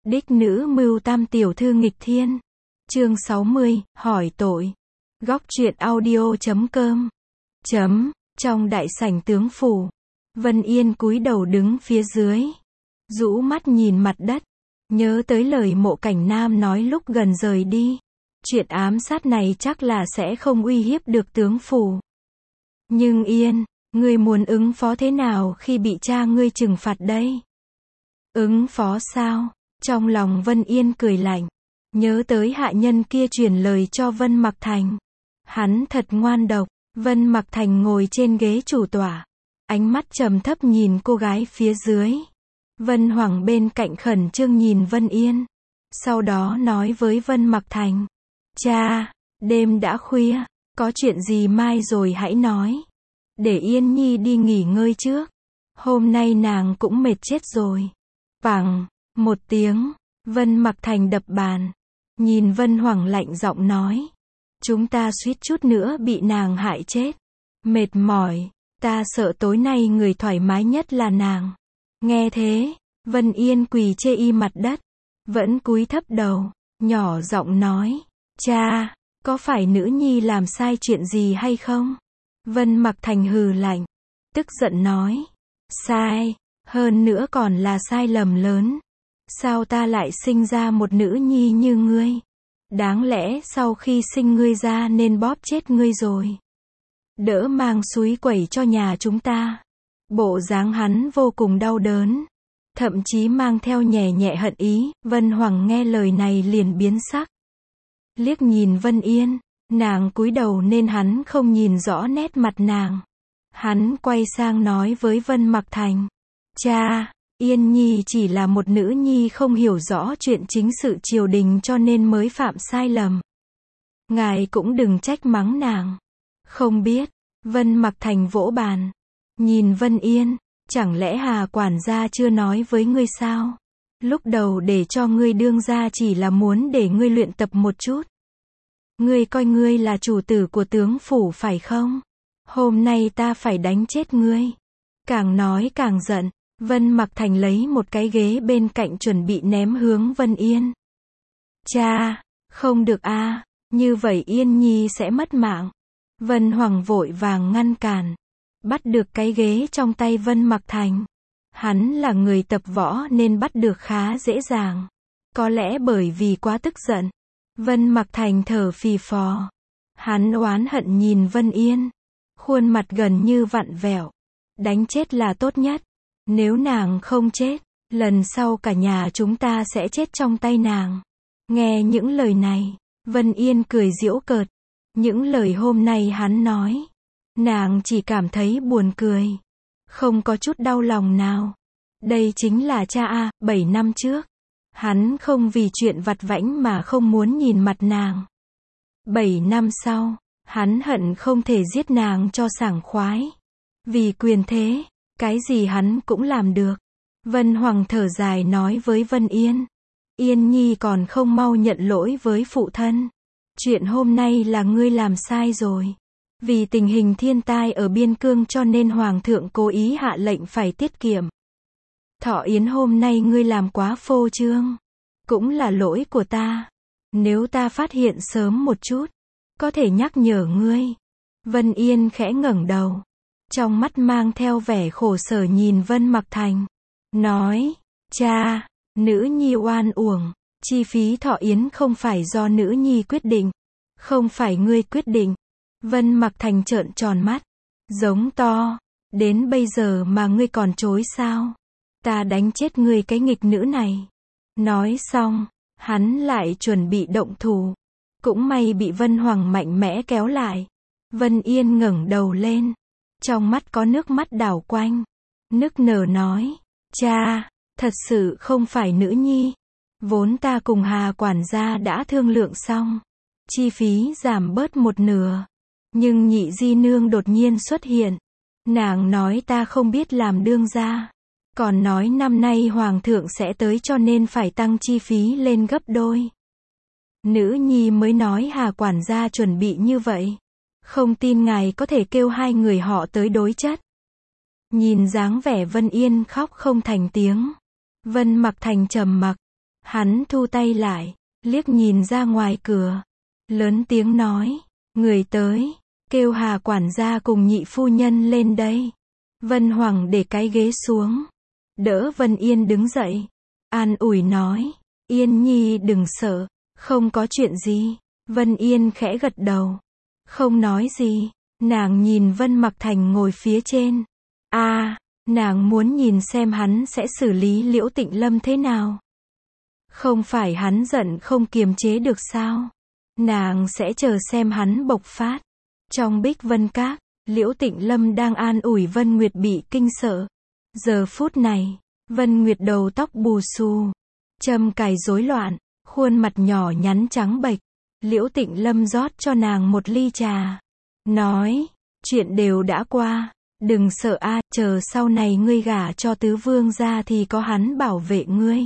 Đích nữ mưu tam tiểu thư nghịch thiên. Chương 60, hỏi tội. Góc truyện audio.com. Trong đại sảnh tướng phủ, Vân Yên cúi đầu đứng phía dưới, rũ mắt nhìn mặt đất, nhớ tới lời Mộ Cảnh Nam nói lúc gần rời đi. Chuyện ám sát này chắc là sẽ không uy hiếp được tướng phủ. Nhưng Yên, ngươi muốn ứng phó thế nào khi bị cha ngươi trừng phạt đây? Ứng phó sao? Trong lòng Vân Yên cười lạnh, nhớ tới hạ nhân kia truyền lời cho Vân Mặc Thành. Hắn thật ngoan độc. Vân Mặc Thành ngồi trên ghế chủ tọa, ánh mắt trầm thấp nhìn cô gái phía dưới. Vân Hoàng bên cạnh khẩn trương nhìn Vân Yên, sau đó nói với Vân Mặc Thành, cha, đêm đã khuya, có chuyện gì mai rồi hãy nói, để Yên Nhi đi nghỉ ngơi trước, hôm nay nàng cũng mệt chết rồi. Phẳng, một tiếng, Vân Mặc Thành đập bàn, nhìn Vân Hoàng lạnh giọng nói, chúng ta suýt chút nữa bị nàng hại chết. Mệt mỏi, ta sợ tối nay người thoải mái nhất là nàng. Nghe thế, Vân Yên quỳ chê y mặt đất, vẫn cúi thấp đầu, nhỏ giọng nói, cha, có phải nữ nhi làm sai chuyện gì hay không? Vân Mặc Thành hừ lạnh, tức giận nói, sai, hơn nữa còn là sai lầm lớn. Sao ta lại sinh ra một nữ nhi như ngươi? Đáng lẽ sau khi sinh ngươi ra nên bóp chết ngươi rồi. Đỡ mang súi quẩy cho nhà chúng ta. Bộ dáng hắn vô cùng đau đớn, thậm chí mang theo nhẹ nhẹ hận ý. Vân Hoàng nghe lời này liền biến sắc. Liếc nhìn Vân Yên, nàng cúi đầu nên hắn không nhìn rõ nét mặt nàng. Hắn quay sang nói với Vân Mặc Thành, cha, Yên Nhi chỉ là một nữ nhi không hiểu rõ chuyện chính sự triều đình cho nên mới phạm sai lầm. Ngài cũng đừng trách mắng nàng. Không biết. Vân Mặc Thành vỗ bàn, nhìn Vân Yên, chẳng lẽ Hà quản gia chưa nói với ngươi sao? Lúc đầu để cho ngươi đương gia chỉ là muốn để ngươi luyện tập một chút. Ngươi coi ngươi là chủ tử của tướng phủ phải không? Hôm nay ta phải đánh chết ngươi. Càng nói càng giận, Vân Mặc Thành lấy một cái ghế bên cạnh chuẩn bị ném hướng Vân Yên. Cha, không được a, như vậy Yên Nhi sẽ mất mạng. Vân Hoàng vội vàng ngăn cản, bắt được cái ghế trong tay Vân Mặc Thành. Hắn là người tập võ nên bắt được khá dễ dàng. Có lẽ bởi vì quá tức giận, Vân Mặc Thành thở phì phò. Hắn oán hận nhìn Vân Yên, khuôn mặt gần như vặn vẹo. Đánh chết là tốt nhất. Nếu nàng không chết, lần sau cả nhà chúng ta sẽ chết trong tay nàng. Nghe những lời này, Vân Yên cười giễu cợt. Những lời hôm nay hắn nói, nàng chỉ cảm thấy buồn cười, không có chút đau lòng nào. Đây chính là cha a, 7 năm trước. Hắn không vì chuyện vặt vãnh mà không muốn nhìn mặt nàng. 7 năm sau, hắn hận không thể giết nàng cho sảng khoái. Vì quyền thế, cái gì hắn cũng làm được. Vân Hoàng thở dài nói với Vân Yên, Yên Nhi còn không mau nhận lỗi với phụ thân. Chuyện hôm nay là ngươi làm sai rồi. Vì tình hình thiên tai ở biên cương cho nên Hoàng thượng cố ý hạ lệnh phải tiết kiệm. Thọ yến hôm nay ngươi làm quá phô trương. Cũng là lỗi của ta. Nếu ta phát hiện sớm một chút, có thể nhắc nhở ngươi. Vân Yên khẽ ngẩng đầu, trong mắt mang theo vẻ khổ sở nhìn Vân Mặc Thành, nói, cha, nữ nhi oan uổng. Chi phí thọ yến không phải do nữ nhi quyết định. Không phải ngươi quyết định. Vân Mặc Thành trợn tròn mắt, giống to, đến bây giờ mà ngươi còn chối sao? Ta đánh chết ngươi cái nghịch nữ này. Nói xong, hắn lại chuẩn bị động thủ. Cũng may bị Vân Hoàng mạnh mẽ kéo lại. Vân Yên ngẩng đầu lên, trong mắt có nước mắt đảo quanh, nức nở nói, cha, thật sự không phải nữ nhi. Vốn ta cùng Hà quản gia đã thương lượng xong, chi phí giảm bớt một nửa. Nhưng nhị di nương đột nhiên xuất hiện. Nàng nói ta không biết làm đương gia. Còn nói năm nay Hoàng thượng sẽ tới cho nên phải tăng chi phí lên gấp đôi. Nữ nhi mới nói Hà quản gia chuẩn bị như vậy. Không tin ngài có thể kêu hai người họ tới đối chất. Nhìn dáng vẻ Vân Yên khóc không thành tiếng. Vân Mặc Thành trầm mặc. Hắn thu tay lại, liếc nhìn ra ngoài cửa, lớn tiếng nói, người tới, kêu Hà quản gia cùng nhị phu nhân lên đây. Vân Hoàng để cái ghế xuống, đỡ Vân Yên đứng dậy, an ủi nói, Yên Nhi đừng sợ, không có chuyện gì. Vân Yên khẽ gật đầu, không nói gì. Nàng nhìn Vân Mặc Thành ngồi phía trên. Nàng muốn nhìn xem hắn sẽ xử lý Liễu Tịnh Lâm thế nào. Không phải hắn giận không kiềm chế được sao? Nàng sẽ chờ xem hắn bộc phát. Trong Bích Vân Các, Liễu Tịnh Lâm đang an ủi Vân Nguyệt bị kinh sợ. Giờ phút này, Vân Nguyệt đầu tóc bù xù, châm cài rối loạn, khuôn mặt nhỏ nhắn trắng bệch. Liễu Tịnh Lâm rót cho nàng một ly trà, nói, chuyện đều đã qua, đừng sợ chờ sau này ngươi gả cho tứ vương gia thì có hắn bảo vệ ngươi.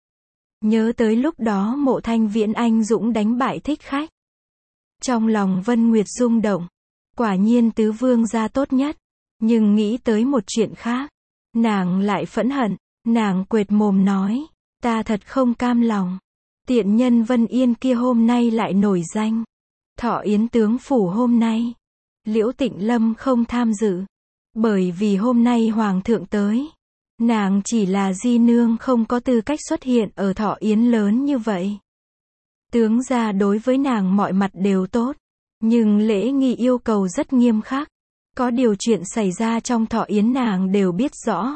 Nhớ tới lúc đó Mộ Thanh Viễn anh dũng đánh bại Thích Khách. Trong lòng Vân Nguyệt rung động, quả nhiên tứ vương gia tốt nhất, nhưng nghĩ tới một chuyện khác, nàng lại phẫn hận, nàng quệt mồm nói, ta thật không cam lòng. Tiện nhân Vân Yên kia hôm nay lại nổi danh. Thọ yến tướng phủ hôm nay, Liễu Tịnh Lâm không tham dự, bởi vì hôm nay hoàng thượng tới. Nàng chỉ là di nương không có tư cách xuất hiện ở thọ yến lớn như vậy. Tướng gia đối với nàng mọi mặt đều tốt, nhưng lễ nghi yêu cầu rất nghiêm khắc. Có điều chuyện xảy ra trong thọ yến nàng đều biết rõ.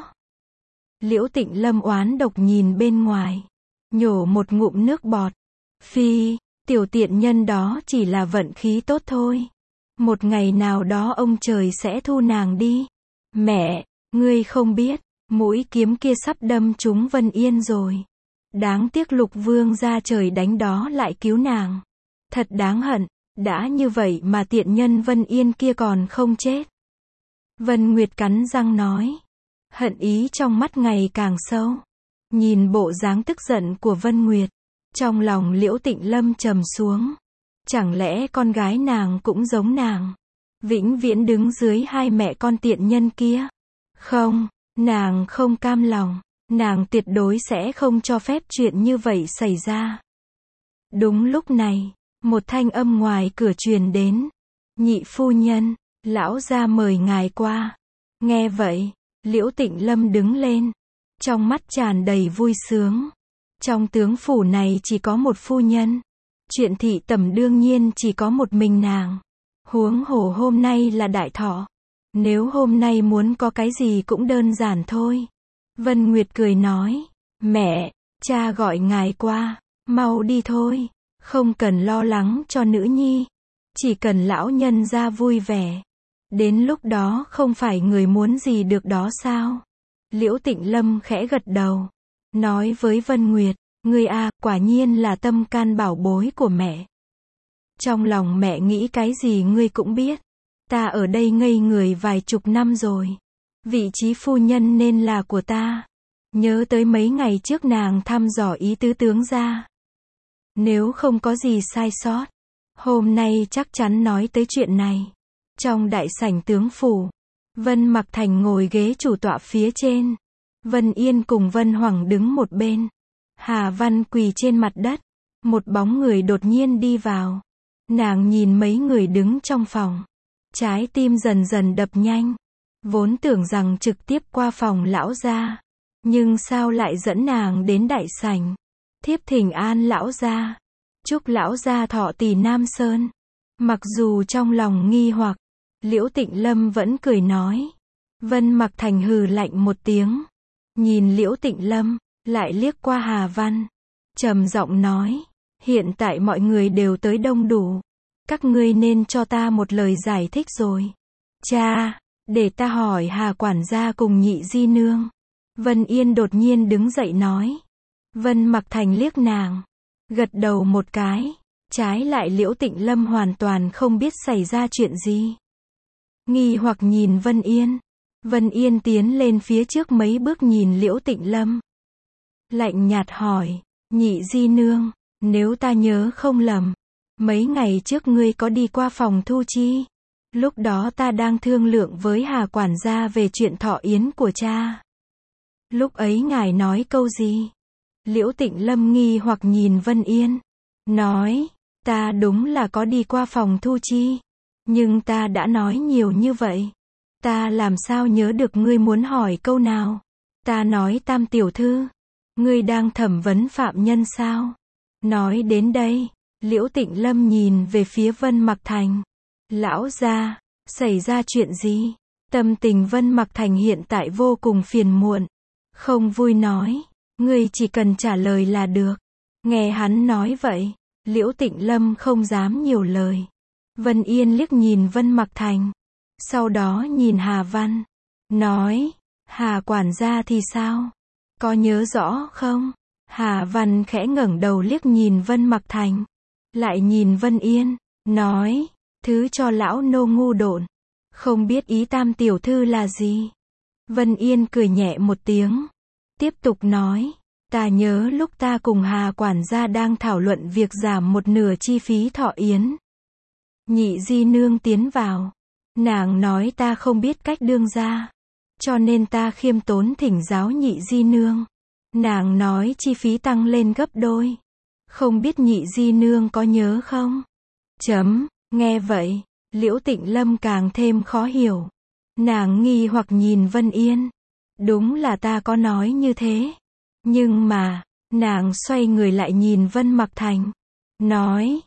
Liễu Tịnh Lâm oán độc nhìn bên ngoài, nhổ một ngụm nước bọt. Phi, tiểu tiện nhân đó chỉ là vận khí tốt thôi. Một ngày nào đó ông trời sẽ thu nàng đi. Mẹ, ngươi không biết, mũi kiếm kia sắp đâm trúng Vân Yên rồi. Đáng tiếc Lục Vương ra trời đánh đó lại cứu nàng. Thật đáng hận, đã như vậy mà tiện nhân Vân Yên kia còn không chết. Vân Nguyệt cắn răng nói. Hận ý trong mắt ngày càng sâu. Nhìn bộ dáng tức giận của Vân Nguyệt, trong lòng Liễu Tịnh Lâm trầm xuống. Chẳng lẽ con gái nàng cũng giống nàng, vĩnh viễn đứng dưới hai mẹ con tiện nhân kia? Không, nàng không cam lòng, nàng tuyệt đối sẽ không cho phép chuyện như vậy xảy ra. Đúng lúc này, một thanh âm ngoài cửa truyền đến. Nhị phu nhân, lão gia mời ngài qua. Nghe vậy, Liễu Tịnh Lâm đứng lên, trong mắt tràn đầy vui sướng. Trong tướng phủ này chỉ có một phu nhân. Chuyện thị tẩm đương nhiên chỉ có một mình nàng. Huống hồ hôm nay là đại thọ. Nếu hôm nay muốn có cái gì cũng đơn giản thôi. Vân Nguyệt cười nói. Mẹ, cha gọi ngài qua. Mau đi thôi. Không cần lo lắng cho nữ nhi. Chỉ cần lão nhân ra vui vẻ. Đến lúc đó không phải người muốn gì được đó sao? Liễu Tịnh Lâm khẽ gật đầu. Nói với Vân Nguyệt. Ngươi quả nhiên là tâm can bảo bối của mẹ. Trong lòng mẹ nghĩ cái gì ngươi cũng biết. Ta ở đây ngây người vài chục năm rồi. Vị trí phu nhân nên là của ta. Nhớ tới mấy ngày trước nàng thăm dò ý tứ tướng ra. Nếu không có gì sai sót, hôm nay chắc chắn nói tới chuyện này. Trong đại sảnh tướng phủ, Vân Mặc Thành ngồi ghế chủ tọa phía trên. Vân Yên cùng Vân Hoàng đứng một bên. Hà Văn quỳ trên mặt đất. Một bóng người đột nhiên đi vào. Nàng nhìn mấy người đứng trong phòng. Trái tim dần dần đập nhanh. Vốn tưởng rằng trực tiếp qua phòng lão gia. Nhưng sao lại dẫn nàng đến đại sảnh. Thiếp thỉnh an lão gia. Chúc lão gia thọ tỳ Nam Sơn. Mặc dù trong lòng nghi hoặc, Liễu Tịnh Lâm vẫn cười nói. Vân Mặc Thành hừ lạnh một tiếng. Nhìn Liễu Tịnh Lâm, lại liếc qua Hà Văn. Trầm giọng nói. Hiện tại mọi người đều tới đông đủ. Các ngươi nên cho ta một lời giải thích rồi. Cha, để ta hỏi Hà quản gia cùng nhị di nương. Vân Yên đột nhiên đứng dậy nói. Vân Mặc Thành liếc nàng. Gật đầu một cái. Trái lại Liễu Tịnh Lâm hoàn toàn không biết xảy ra chuyện gì. Nghi hoặc nhìn Vân Yên. Vân Yên tiến lên phía trước mấy bước nhìn Liễu Tịnh Lâm. Lạnh nhạt hỏi. Nhị di nương, nếu ta nhớ không lầm, mấy ngày trước ngươi có đi qua phòng thu chi. Lúc đó ta đang thương lượng với Hà quản gia về chuyện thọ yến của cha. Lúc ấy ngài nói câu gì? Liễu Tịnh Lâm nghi hoặc nhìn Vân Yên. Nói, ta đúng là có đi qua phòng thu chi. Nhưng ta đã nói nhiều như vậy. Ta làm sao nhớ được ngươi muốn hỏi câu nào. Ta nói Tam tiểu thư. Ngươi đang thẩm vấn phạm nhân sao? Nói đến đây, Liễu Tịnh Lâm nhìn về phía Vân Mặc Thành. Lão gia, xảy ra chuyện gì? Tâm tình Vân Mặc Thành hiện tại vô cùng phiền muộn. Không vui nói, ngươi chỉ cần trả lời là được. Nghe hắn nói vậy, Liễu Tịnh Lâm không dám nhiều lời. Vân Yên liếc nhìn Vân Mặc Thành. Sau đó nhìn Hà Văn. Nói, Hà quản gia thì sao? Có nhớ rõ không? Hà Văn khẽ ngẩng đầu liếc nhìn Vân Mặc Thành. Lại nhìn Vân Yên. Nói, thứ cho lão nô ngu độn. Không biết ý Tam tiểu thư là gì? Vân Yên cười nhẹ một tiếng. Tiếp tục nói. Ta nhớ lúc ta cùng Hà quản gia đang thảo luận việc giảm một nửa chi phí thọ yến. Nhị di nương tiến vào. Nàng nói ta không biết cách đương gia. Cho nên ta khiêm tốn thỉnh giáo nhị di nương. Nàng nói chi phí tăng lên gấp đôi. Không biết nhị di nương có nhớ không? Nghe vậy, Liễu Tịnh Lâm càng thêm khó hiểu. Nàng nghi hoặc nhìn Vân Yên. Đúng là ta có nói như thế. Nhưng mà, nàng xoay người lại nhìn Vân Mặc Thành. Nói,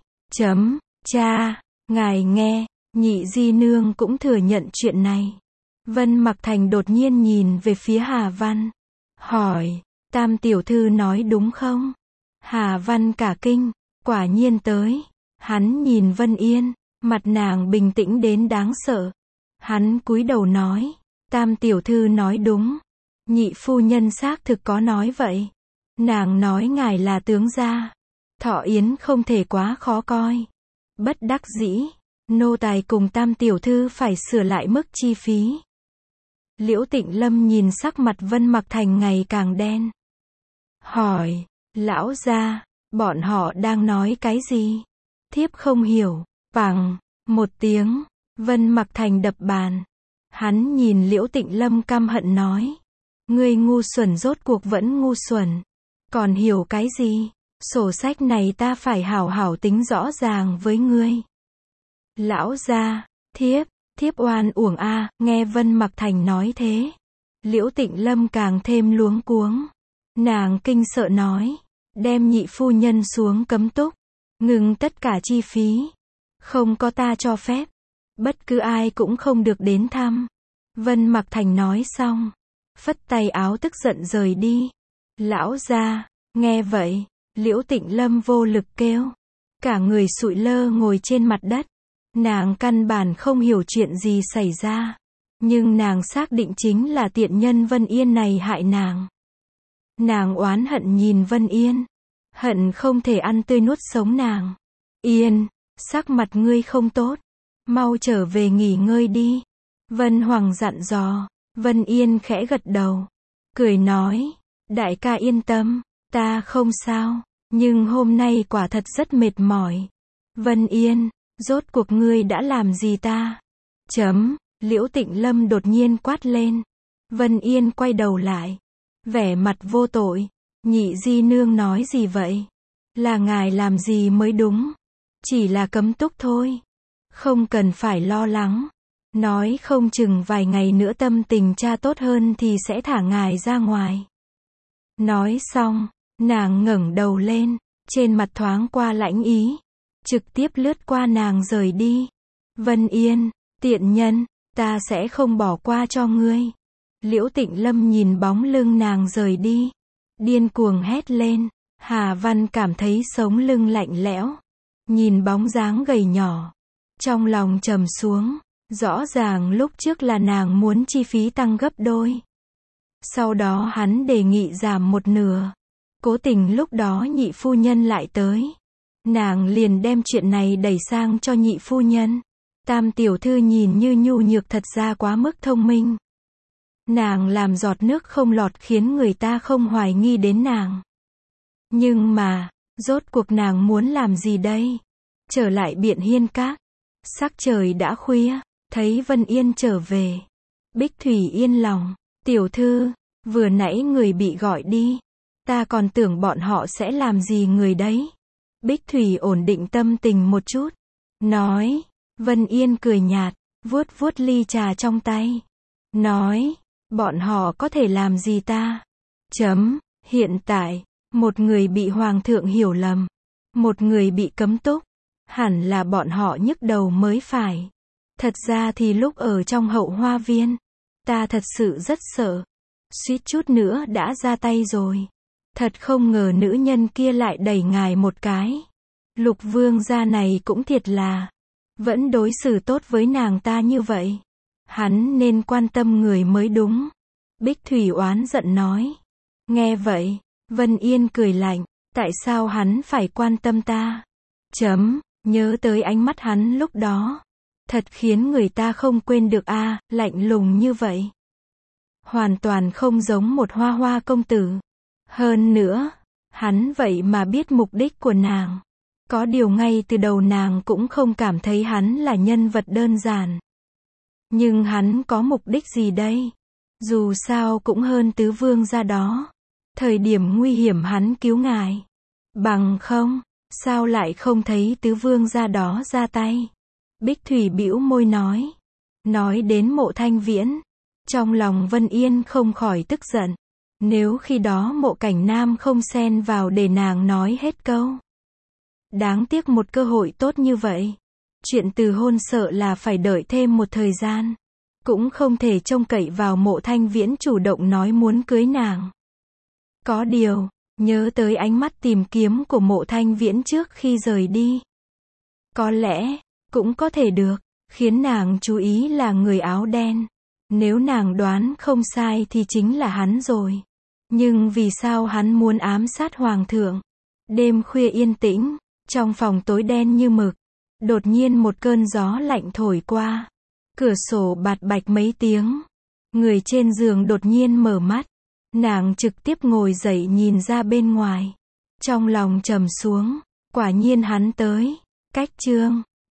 cha, ngài nghe, nhị di nương cũng thừa nhận chuyện này. Vân Mặc Thành đột nhiên nhìn về phía Hà Văn. Hỏi, Tam tiểu thư nói đúng không? Hà Văn cả kinh, quả nhiên tới. Hắn nhìn Vân Yên, mặt nàng bình tĩnh đến đáng sợ. Hắn cúi đầu nói, Tam tiểu thư nói đúng. Nhị phu nhân xác thực có nói vậy. Nàng nói ngài là tướng gia. Thọ yến không thể quá khó coi. Bất đắc dĩ, nô tài cùng Tam tiểu thư phải sửa lại mức chi phí. Liễu Tịnh Lâm nhìn sắc mặt Vân Mặc Thành ngày càng đen. Hỏi, lão gia, bọn họ đang nói cái gì? Thiếp không hiểu. Phằng, một tiếng, Vân Mặc Thành đập bàn. Hắn nhìn Liễu Tịnh Lâm căm hận nói. Ngươi ngu xuẩn, rốt cuộc vẫn ngu xuẩn. Còn hiểu cái gì? Sổ sách này ta phải hảo hảo tính rõ ràng với ngươi. Lão gia, thiếp oan uổng a. Nghe Vân Mặc Thành nói thế, Liễu Tịnh Lâm càng thêm luống cuống. Nàng kinh sợ nói, đem nhị phu nhân xuống cấm túc, ngừng tất cả chi phí. Không có ta cho phép, bất cứ ai cũng không được đến thăm. Vân Mặc Thành nói xong, phất tay áo tức giận rời đi. Lão gia, nghe vậy, Liễu Tịnh Lâm vô lực kêu. Cả người sụi lơ ngồi trên mặt đất. Nàng căn bản không hiểu chuyện gì xảy ra. Nhưng nàng xác định chính là tiện nhân Vân Yên này hại nàng. Nàng oán hận nhìn Vân Yên. Hận không thể ăn tươi nuốt sống nàng. Yên, sắc mặt ngươi không tốt. Mau trở về nghỉ ngơi đi. Vân Hoàng dặn dò. Vân Yên khẽ gật đầu. Cười nói, đại ca yên tâm, ta không sao. Nhưng hôm nay quả thật rất mệt mỏi. Vân Yên, rốt cuộc ngươi đã làm gì ta? Liễu Tịnh Lâm đột nhiên quát lên. Vân Yên quay đầu lại. Vẻ mặt vô tội. Nhị di nương nói gì vậy? Là ngài làm gì mới đúng. Chỉ là cấm túc thôi. Không cần phải lo lắng. Nói không chừng vài ngày nữa tâm tình cha tốt hơn thì sẽ thả ngài ra ngoài. Nói xong, nàng ngẩng đầu lên. Trên mặt thoáng qua lãnh ý. Trực tiếp lướt qua nàng rời đi. Vân Yên, tiện nhân, ta sẽ không bỏ qua cho ngươi. Liễu Tịnh Lâm nhìn bóng lưng nàng rời đi. Điên cuồng hét lên. Hà Văn cảm thấy sống lưng lạnh lẽo. Nhìn bóng dáng gầy nhỏ. Trong lòng trầm xuống. Rõ ràng lúc trước là nàng muốn chi phí tăng gấp đôi. Sau đó hắn đề nghị giảm một nửa. Cố tình lúc đó nhị phu nhân lại tới. Nàng liền đem chuyện này đẩy sang cho nhị phu nhân. Tam tiểu thư nhìn như nhu nhược thật ra quá mức thông minh. Nàng làm giọt nước không lọt khiến người ta không hoài nghi đến nàng. Nhưng mà, rốt cuộc nàng muốn làm gì đây? Trở lại Biện Hiên Các. Sắc trời đã khuya, thấy Vân Yên trở về. Bích Thủy yên lòng. Tiểu thư, vừa nãy người bị gọi đi. Ta còn tưởng bọn họ sẽ làm gì người đấy. Bích Thủy ổn định tâm tình một chút. Nói. Vân Yên cười nhạt, vuốt vuốt ly trà trong tay. Nói. Bọn họ có thể làm gì ta? Hiện tại, một người bị hoàng thượng hiểu lầm. Một người bị cấm túc. Hẳn là bọn họ nhức đầu mới phải. Thật ra thì lúc ở trong Hậu Hoa Viên, ta thật sự rất sợ. Suýt chút nữa đã ra tay rồi. Thật không ngờ nữ nhân kia lại đẩy ngài một cái. Lục vương gia này cũng thiệt là, vẫn đối xử tốt với nàng ta như vậy. Hắn nên quan tâm người mới đúng. Bích Thủy oán giận nói. Nghe vậy, Vân Yên cười lạnh, tại sao hắn phải quan tâm ta? Nhớ tới ánh mắt hắn lúc đó. Thật khiến người ta không quên được a, lạnh lùng như vậy. Hoàn toàn không giống một hoa hoa công tử. Hơn nữa, hắn vậy mà biết mục đích của nàng. Có điều ngay từ đầu nàng cũng không cảm thấy hắn là nhân vật đơn giản. Nhưng hắn có mục đích gì đây? Dù sao cũng hơn tứ vương gia đó. Thời điểm nguy hiểm hắn cứu ngài. Bằng không, sao lại không thấy tứ vương gia đó ra tay? Bích Thủy bĩu môi nói. Nói đến Mộ Thanh Viễn. Trong lòng Vân Yên không khỏi tức giận. Nếu khi đó Mộ Cảnh Nam không xen vào để nàng nói hết câu. Đáng tiếc một cơ hội tốt như vậy. Chuyện từ hôn sợ là phải đợi thêm một thời gian. Cũng không thể trông cậy vào Mộ Thanh Viễn chủ động nói muốn cưới nàng. Có điều, nhớ tới ánh mắt tìm kiếm của Mộ Thanh Viễn trước khi rời đi. Có lẽ, cũng có thể được, khiến nàng chú ý là người áo đen. Nếu nàng đoán không sai thì chính là hắn rồi. Nhưng vì sao hắn muốn ám sát hoàng thượng? Đêm khuya yên tĩnh, trong phòng tối đen như mực. Đột nhiên một cơn gió lạnh thổi qua. Cửa sổ bạt bạch mấy tiếng. Người trên giường đột nhiên mở mắt. Nàng trực tiếp ngồi dậy nhìn ra bên ngoài. Trong lòng trầm xuống. Quả nhiên hắn tới. Cách chương